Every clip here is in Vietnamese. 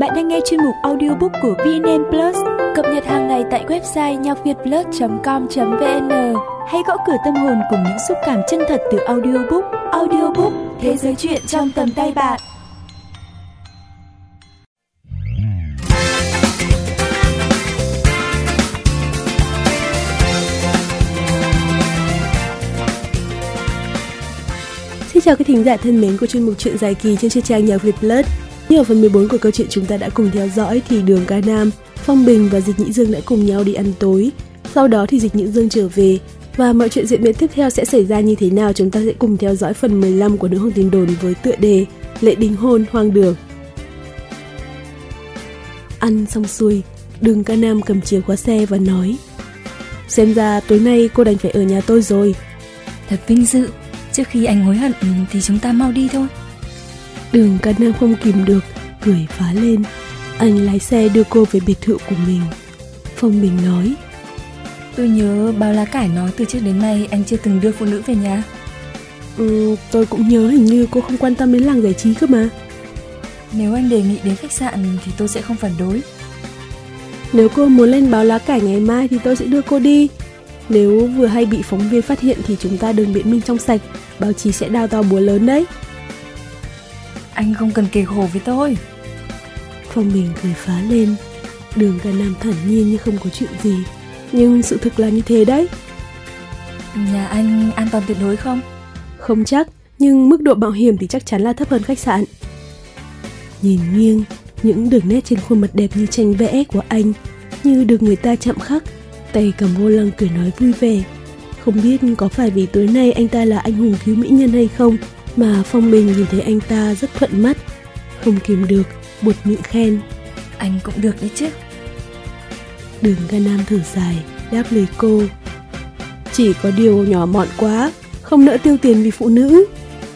Bạn đang nghe chuyên mục audiobook của VNN Plus, cập nhật hàng ngày tại website nhocvietplus.com.vn. Hãy gõ cửa tâm hồn cùng những xúc cảm chân thật từ audiobook. Audiobook, thế giới truyện trong tầm tay bạn. Xin chào các thính giả thân mến của chuyên mục truyện dài kỳ trên trang Nhạc Việt Plus. Như ở phần 14 của câu chuyện chúng ta đã cùng theo dõi thì Đường Ca Nam, Phong Bình và Dịch Nhĩ Dương đã cùng nhau đi ăn tối. Sau đó thì Dịch Nhĩ Dương trở về và mọi chuyện diễn biến tiếp theo sẽ xảy ra như thế nào chúng ta sẽ cùng theo dõi phần 15 của Nữ Hoàng Tin Đồn với tựa đề Lễ đính hôn hoang đường. Ăn xong xuôi, Đường Ca Nam cầm chìa khóa xe và nói: xem ra tối nay cô đành phải ở nhà tôi rồi. Thật vinh dự. Trước khi anh hối hận thì chúng ta mau đi thôi. Đường Ca Nam không kìm được, cười phá lên. Anh lái xe đưa cô về biệt thự của mình. Phong Bình nói: tôi nhớ Bao Lá Cải nói từ trước đến nay anh chưa từng đưa phụ nữ về nhà. Tôi cũng nhớ hình như cô không quan tâm đến làng giải trí cơ mà. Nếu anh đề nghị đến khách sạn thì tôi sẽ không phản đối. Nếu cô muốn lên Báo Lá Cải ngày mai thì tôi sẽ đưa cô đi. Nếu vừa hay bị phóng viên phát hiện thì chúng ta đừng biện minh trong sạch, báo chí sẽ đào to búa lớn đấy. Anh không cần kể khổ với tôi. Phong Bình cười phá lên. Đường Ca Nam thản nhiên như không có chuyện gì. Nhưng sự thực là như thế đấy. Nhà anh an toàn tuyệt đối không? Không chắc, nhưng mức độ mạo hiểm thì chắc chắn là thấp hơn khách sạn. Nhìn nghiêng, những đường nét trên khuôn mặt đẹp như tranh vẽ của anh như được người ta chạm khắc. Tay cầm vô lăng cười nói vui vẻ. Không biết có phải vì tối nay anh ta là anh hùng cứu mỹ nhân hay không mà Phong Bình nhìn thấy anh ta rất thuận mắt. Không kìm được, buột miệng khen: anh cũng được đấy chứ. Đường Ca Nam thở dài, đáp lời cô: chỉ có điều nhỏ mọn quá, không nỡ tiêu tiền vì phụ nữ.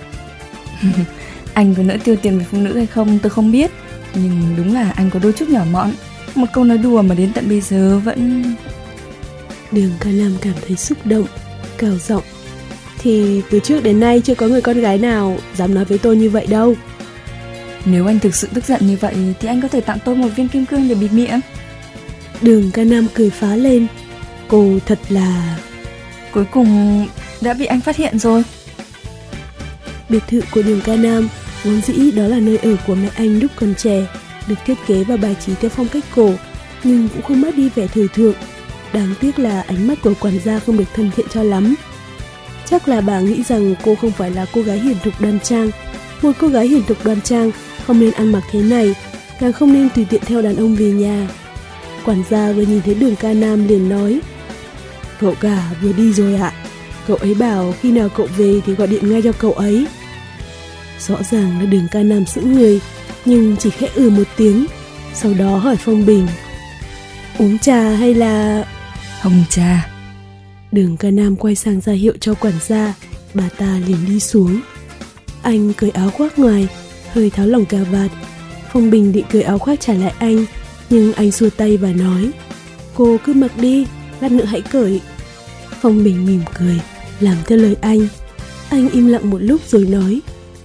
Anh có nỡ tiêu tiền vì phụ nữ hay không tôi không biết, nhưng đúng là anh có đôi chút nhỏ mọn. Một câu nói đùa mà đến tận bây giờ vẫn... Đường Ca Nam cảm thấy xúc động, cào giọng: thì từ trước đến nay chưa có người con gái nào dám nói với tôi như vậy đâu. Nếu anh thực sự tức giận như vậy thì anh có thể tặng tôi một viên kim cương để bịt miệng. Đường Ca Nam cười phá lên. Cô thật là... Cuối cùng đã bị anh phát hiện rồi. Biệt thự của Đường Ca Nam vốn dĩ đó là nơi ở của mẹ anh lúc còn trẻ, được thiết kế và bài trí theo phong cách cổ, nhưng cũng không mất đi vẻ thời thượng. Đáng tiếc là ánh mắt của quản gia không được thân thiện cho lắm. Chắc là bà nghĩ rằng cô không phải là cô gái hiền thục đoan trang. Một cô gái hiền thục đoan trang không nên ăn mặc thế này, càng không nên tùy tiện theo đàn ông về nhà. Quản gia vừa nhìn thấy Đường Ca Nam liền nói: cậu cả vừa đi rồi ạ. Cậu ấy bảo khi nào cậu về thì gọi điện ngay cho cậu ấy. Rõ ràng là Đường Ca Nam sững người, nhưng chỉ khẽ một tiếng. Sau đó hỏi Phong Bình: uống trà hay là... hồng trà. Đường Ca Nam quay sang ra hiệu cho quản gia. Bà ta liền đi xuống. Anh cởi áo khoác ngoài, hơi tháo lỏng cà vạt. Phong Bình định cởi áo khoác trả lại anh, nhưng anh xua tay và nói: cô cứ mặc đi, lát nữa hãy cởi. Phong Bình mỉm cười, làm theo lời anh. Anh im lặng một lúc rồi nói: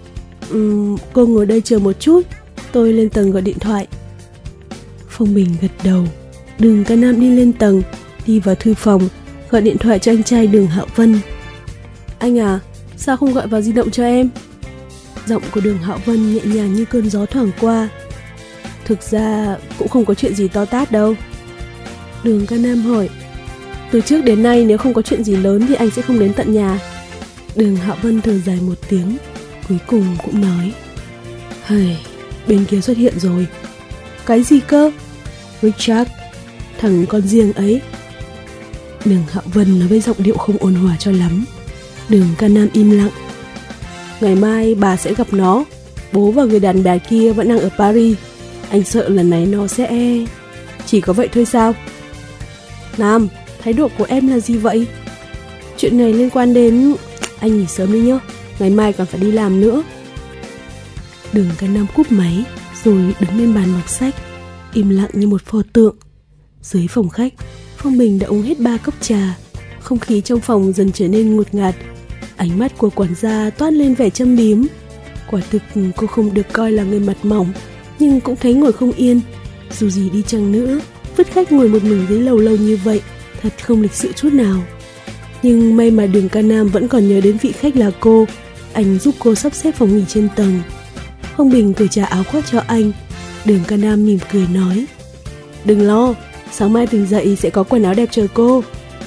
cô ngồi đây chờ một chút, tôi lên tầng gọi điện thoại. Phong Bình gật đầu. Đường Ca Nam đi lên tầng, đi vào thư phòng, gọi điện thoại cho anh trai Đường Hạo Vân. Anh à, sao không gọi vào di động cho em? Giọng của Đường Hạo Vân nhẹ nhàng như cơn gió thoảng qua. Thực ra cũng không có chuyện gì to tát đâu. Đường Ca Nam hỏi: từ trước đến nay nếu không có chuyện gì lớn thì anh sẽ không đến tận nhà. Đường Hạo Vân thở dài một tiếng, cuối cùng cũng nói: hây, bên kia xuất hiện rồi. Cái gì cơ? Richard, thằng con riêng ấy. Đường Hạo Vân nói với giọng điệu không ôn hòa cho lắm. Đường Ca Nam im lặng. Ngày mai bà sẽ gặp nó. Bố và người đàn bà kia vẫn đang ở Paris. Anh sợ lần này nó sẽ... chỉ có vậy thôi sao? Nam, thái độ của em là gì vậy? Chuyện này liên quan đến... anh nghỉ sớm đi nhá, ngày mai còn phải đi làm nữa. Đường Ca Nam cúp máy rồi đứng lên bàn đọc sách, im lặng như một pho tượng. Dưới phòng khách, Phong Bình đã uống hết 3 cốc trà. Không khí trong phòng dần trở nên ngột ngạt. Ánh mắt của quản gia toát lên vẻ châm biếm. Quả thực cô không được coi là người mặt mỏng, nhưng cũng thấy ngồi không yên. Dù gì đi chăng nữa, vứt khách ngồi một mình dưới lầu lâu như vậy thật không lịch sự chút nào. Nhưng may mà Đường Ca Nam vẫn còn nhớ đến vị khách là cô. Anh giúp cô sắp xếp phòng nghỉ trên tầng. Phong Bình cởi trả áo khoác cho anh. Đường Ca Nam mỉm cười nói: "Đừng lo, sáng mai tỉnh dậy sẽ có quần áo đẹp chờ cô."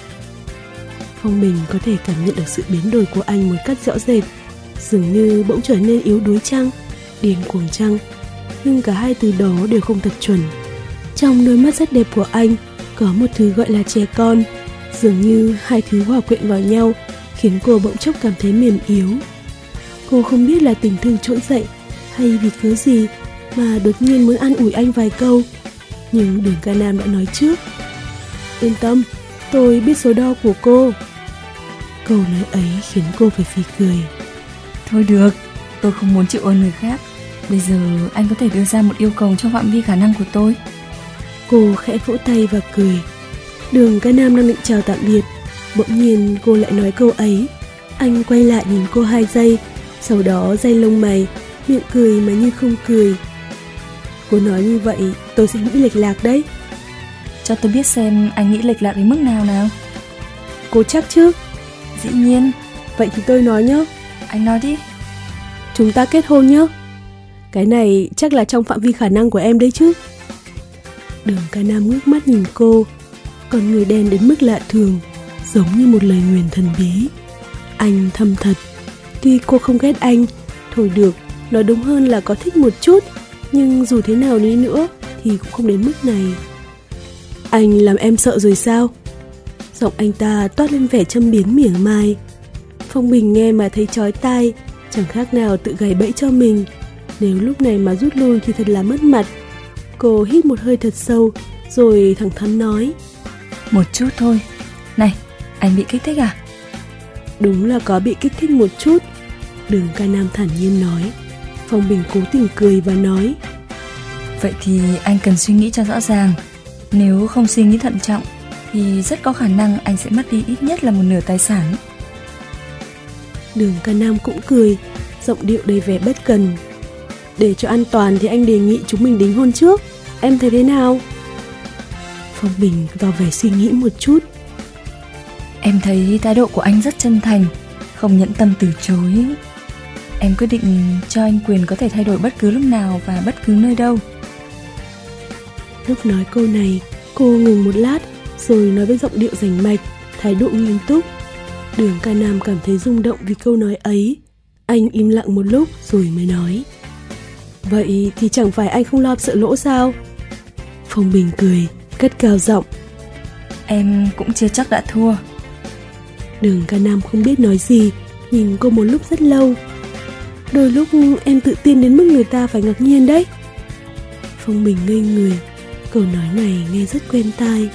Phong Bình có thể cảm nhận được sự biến đổi của anh một cách rõ rệt, dường như bỗng trở nên yếu đuối chăng, điên cuồng chăng, nhưng cả hai từ đó đều không thật chuẩn. Trong đôi mắt rất đẹp của anh có một thứ gọi là trẻ con, dường như hai thứ hòa quyện vào nhau khiến cô bỗng chốc cảm thấy mềm yếu. Cô không biết là tình thương trỗi dậy hay vì cớ gì mà đột nhiên muốn an ủi anh vài câu, nhưng Đường Ca Nam đã nói trước: "Yên tâm, tôi biết số đo của cô." Câu nói ấy khiến cô phải phì cười. Thôi được, tôi không muốn chịu ơn người khác. Bây giờ anh có thể đưa ra một yêu cầu trong phạm vi khả năng của tôi. Cô khẽ vỗ tay và cười. Đường Ca Nam đang định chào tạm biệt, bỗng nhiên cô lại nói câu ấy. Anh quay lại nhìn cô 2 giây, sau đó day lông mày, miệng cười mà như không cười. Cô nói như vậy tôi sẽ nghĩ lệch lạc đấy. Cho tôi biết xem anh nghĩ lệch lạc đến mức nào nào. Cô chắc chứ? Dĩ nhiên. Vậy thì tôi nói nhé. Anh nói đi. Chúng ta kết hôn nhé. Cái này chắc là trong phạm vi khả năng của em đấy chứ. Đường Ca Nam ngước mắt nhìn cô, con người đen đến mức lạ thường, giống như một lời nguyền thần bí. Anh thầm thật. Tuy cô không ghét anh, thôi được, nói đúng hơn là có thích một chút, nhưng dù thế nào đi nữa thì cũng không đến mức này. Anh làm em sợ rồi sao? Giọng anh ta toát lên vẻ châm biếm mỉa mai. Phong Bình nghe mà thấy chói tai, chẳng khác nào tự gài bẫy cho mình. Nếu lúc này mà rút lui thì thật là mất mặt. Cô hít một hơi thật sâu, rồi thẳng thắn nói: "Một chút thôi. Này, anh bị kích thích à?" Đúng là có bị kích thích một chút, Đường Ca Nam thản nhiên nói. Phong Bình cố tình cười và nói: "Vậy thì anh cần suy nghĩ cho rõ ràng. Nếu không suy nghĩ thận trọng thì rất có khả năng anh sẽ mất đi ít nhất là một nửa tài sản." Đường Ca Nam cũng cười, giọng điệu đầy vẻ bất cần. "Để cho an toàn thì anh đề nghị chúng mình đính hôn trước. Em thấy thế nào?" Phong Bình tỏ vẻ suy nghĩ một chút. "Em thấy thái độ của anh rất chân thành, không nhẫn tâm từ chối. Em quyết định cho anh quyền có thể thay đổi bất cứ lúc nào và bất cứ nơi đâu." Lúc nói câu này, cô ngừng một lát, rồi nói với giọng điệu rành mạch, thái độ nghiêm túc. Đường Ca Nam cảm thấy rung động vì câu nói ấy. Anh im lặng một lúc rồi mới nói: "Vậy thì chẳng phải anh không lo sợ lỗ sao?" Phong Bình cười, cất cao giọng: "Em cũng chưa chắc đã thua." Đường Ca Nam không biết nói gì, nhìn cô một lúc rất lâu. "Đôi lúc em tự tin đến mức người ta phải ngạc nhiên đấy." Phong Bình ngây người, câu nói này nghe rất quen tai.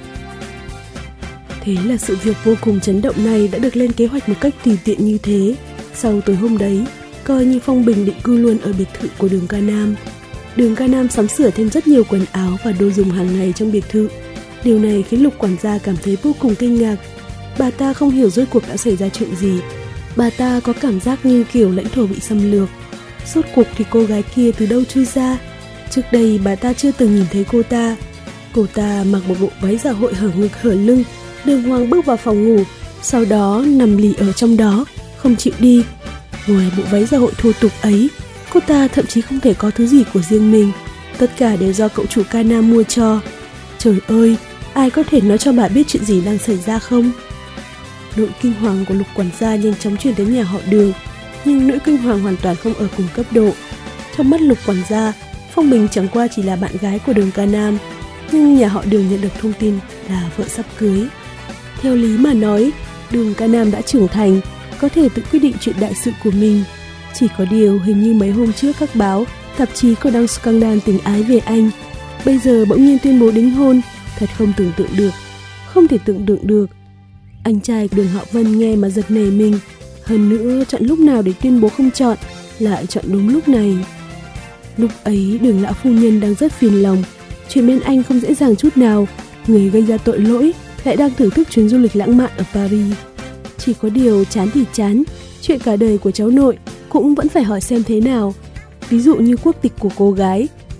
Thế là sự việc vô cùng chấn động này đã được lên kế hoạch một cách tùy tiện như thế. Sau tối hôm đấy, coi như Phong Bình định cư luôn ở biệt thự của Đường Ca Nam. Đường Ca Nam sắm sửa thêm rất nhiều quần áo và đồ dùng hàng ngày trong biệt thự. Điều này khiến Lục quản gia cảm thấy vô cùng kinh ngạc. Bà ta không hiểu rốt cuộc đã xảy ra chuyện gì. Bà ta có cảm giác như kiểu lãnh thổ bị xâm lược. Rốt cuộc thì cô gái kia từ đâu chui ra? Trước đây bà ta chưa từng nhìn thấy cô ta. Cô ta mặc một bộ váy dạ hội hở ngực hở lưng, đường hoàng bước vào phòng ngủ, sau đó nằm lì ở trong đó, không chịu đi. Ngoài bộ váy dạ hội thô tục ấy, cô ta thậm chí không thể có thứ gì của riêng mình. Tất cả đều do cậu chủ Ca Nam mua cho. Trời ơi, ai có thể nói cho bà biết chuyện gì đang xảy ra không? Nỗi kinh hoàng của Lục quản gia nhanh chóng truyền đến nhà họ Đường, nhưng nỗi kinh hoàng hoàn toàn không ở cùng cấp độ. Trong mắt Lục quản gia, Phong Bình chẳng qua chỉ là bạn gái của Đường Ca Nam, nhưng nhà họ Đường nhận được thông tin là vợ sắp cưới. Theo lý mà nói, Đường Ca Nam đã trưởng thành, có thể tự quyết định chuyện đại sự của mình. Chỉ có điều hình như mấy hôm trước các báo, tạp chí còn đăng scandal tình ái về anh. Bây giờ bỗng nhiên tuyên bố đính hôn, thật không tưởng tượng được. Không thể tưởng tượng được. Anh trai Đường Hạo Vân nghe mà giật nảy mình. Hơn nữa chọn lúc nào để tuyên bố không chọn, lại chọn đúng lúc này. Lúc ấy Đường lão phu nhân đang rất phiền lòng. Chuyện bên anh không dễ dàng chút nào. Người gây ra tội lỗi lại đang thưởng thức chuyến du lịch lãng mạn ở Paris. Chỉ có điều chán thì chán, chuyện cả đời của cháu nội cũng vẫn phải hỏi xem thế nào. Ví dụ như quốc tịch của cô gái,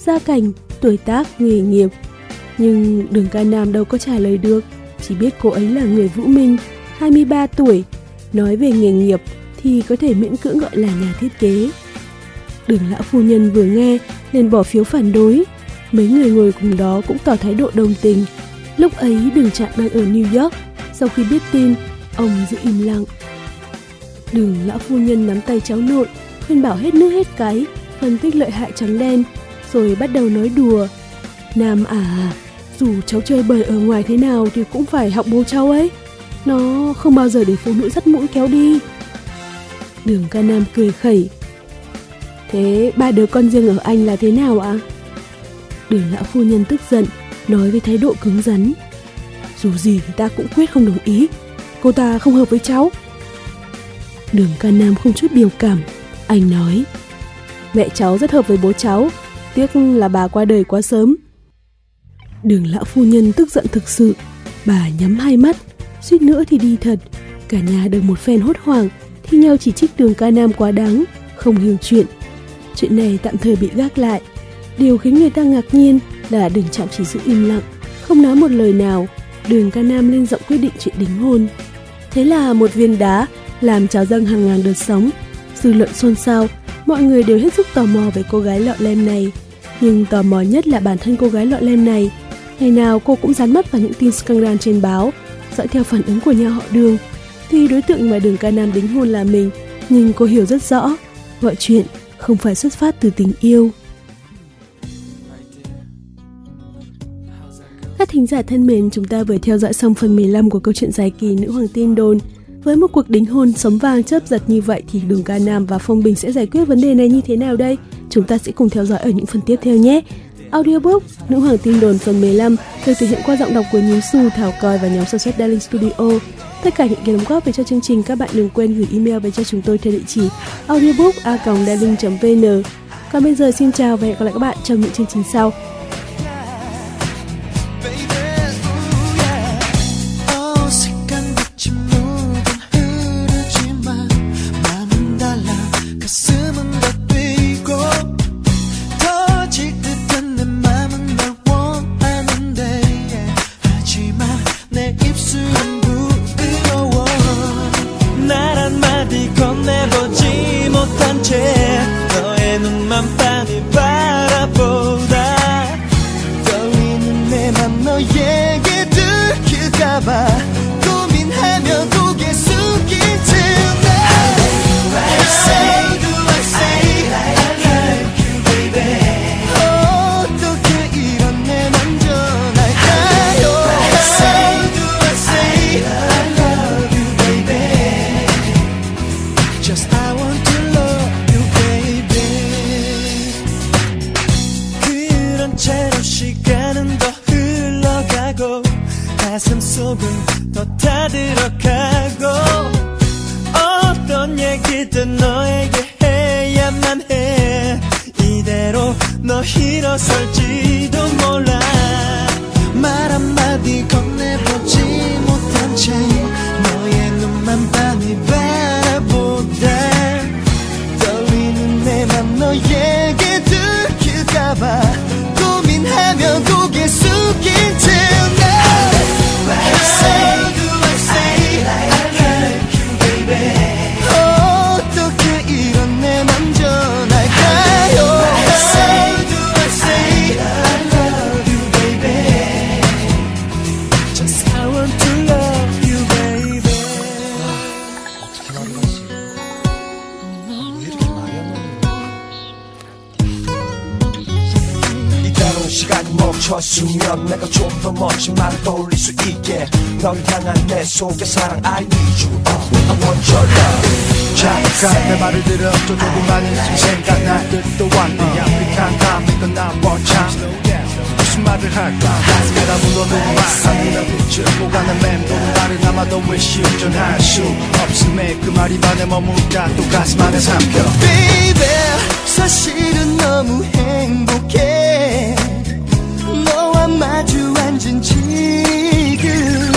gia cảnh, tuổi tác, nghề nghiệp. Nhưng Đường Ca Nam đâu có trả lời được, chỉ biết cô ấy là người Vũ Minh, 23 tuổi. Nói về nghề nghiệp thì có thể miễn cưỡng gọi là nhà thiết kế. Đường lão phu nhân vừa nghe liền bỏ phiếu phản đối. Mấy người ngồi cùng đó cũng tỏ thái độ đồng tình. Lúc ấy Đường Trạm đang ở New York. Sau khi biết tin, ông giữ im lặng. Đường lão phu nhân nắm tay cháu nội, khuyên bảo hết nước hết cái, phân tích lợi hại trắng đen, rồi bắt đầu nói đùa. Nam à, dù cháu chơi bời ở ngoài thế nào thì cũng phải học bố cháu ấy. Nó không bao giờ để phụ nữ dắt mũi kéo đi. Đường Ca Nam cười khẩy. Thế ba đứa con riêng ở anh là thế nào ạ? Đường lão phu nhân tức giận, nói với thái độ cứng rắn. Dù gì thì ta cũng quyết không đồng ý. Cô ta không hợp với cháu. Đường Ca Nam không chút biểu cảm. Anh nói, mẹ cháu rất hợp với bố cháu, tiếc là bà qua đời quá sớm. Đường lão phu nhân tức giận thực sự. Bà nhắm hai mắt, suýt nữa thì đi thật. Cả nhà được một phen hốt hoảng, thi nhau chỉ trích Đường Ca Nam quá đáng, không hiểu chuyện. Chuyện này tạm thời bị gác lại. Điều khiến người ta ngạc nhiên là Đường Trạm chỉ giữ im lặng, không nói một lời nào. Đường Ca Nam lên giọng quyết định chuyện đính hôn. Thế là một viên đá làm trào dâng hàng ngàn đợt sóng. Dư luận xôn xao, mọi người đều hết sức tò mò về cô gái lọ lem này. Nhưng tò mò nhất là bản thân cô gái lọ lem này. Ngày nào cô cũng dán mắt vào những tin scandal trên báo, dõi theo phản ứng của nhà họ Đường. Tuy đối tượng mà Đường Ca Nam đính hôn là mình, nhưng cô hiểu rất rõ, mọi chuyện không phải xuất phát từ tình yêu. Các thính giả thân mến, chúng ta vừa theo dõi xong phần 15 của câu chuyện dài kỳ Nữ Hoàng Tin Đồn. Với một cuộc đính hôn sống vàng chớp giật như vậy thì Đường Ca Nam và Phong Bình sẽ giải quyết vấn đề này như thế nào đây? Chúng ta sẽ cùng theo dõi ở những phần tiếp theo nhé. Audiobook Nữ Hoàng Tin Đồn phần 15 được thực hiện qua giọng đọc của Nhím Xu, Thảo Coi và nhóm sản xuất Darling Studio. Tất cả những cái đóng góp về cho chương trình các bạn đừng quên gửi email về cho chúng tôi theo địa chỉ audiobook@darling.vn. Còn bây giờ xin chào và hẹn gặp lại các bạn trong những chương trình sau. 가슴 속은 더 타들어가고 어떤 얘기든 너에게 해야만 해. 이대로 너 일어설지도 몰라. 말 한마디 건네보지 못한 채 너의 눈만 빤히 바라보다 떨리는 내 맘 너에게 들킬까봐 고민하며 고개 숙인 채 시간이 멈췄으면 내가 좀 더 멋진 말을 떠올릴 수 있게 널 향한 내 속의 사랑 I need you I want your love. 잠깐 내 말을 들어 또 조금만은 생각날 듯 또한 네 아프리칸 감이 끝난 뻔참 무슨 말을 할까 가슴에다 묻어놓은 말 하늘에 빛을 보가는 맴도는 말을 남아도 왜 실전할 수 없음에 그 말이 반에 머물다 또 가슴 안에 삼켜 Baby 사실은 너무 행복해 너와 마주 앉은 지금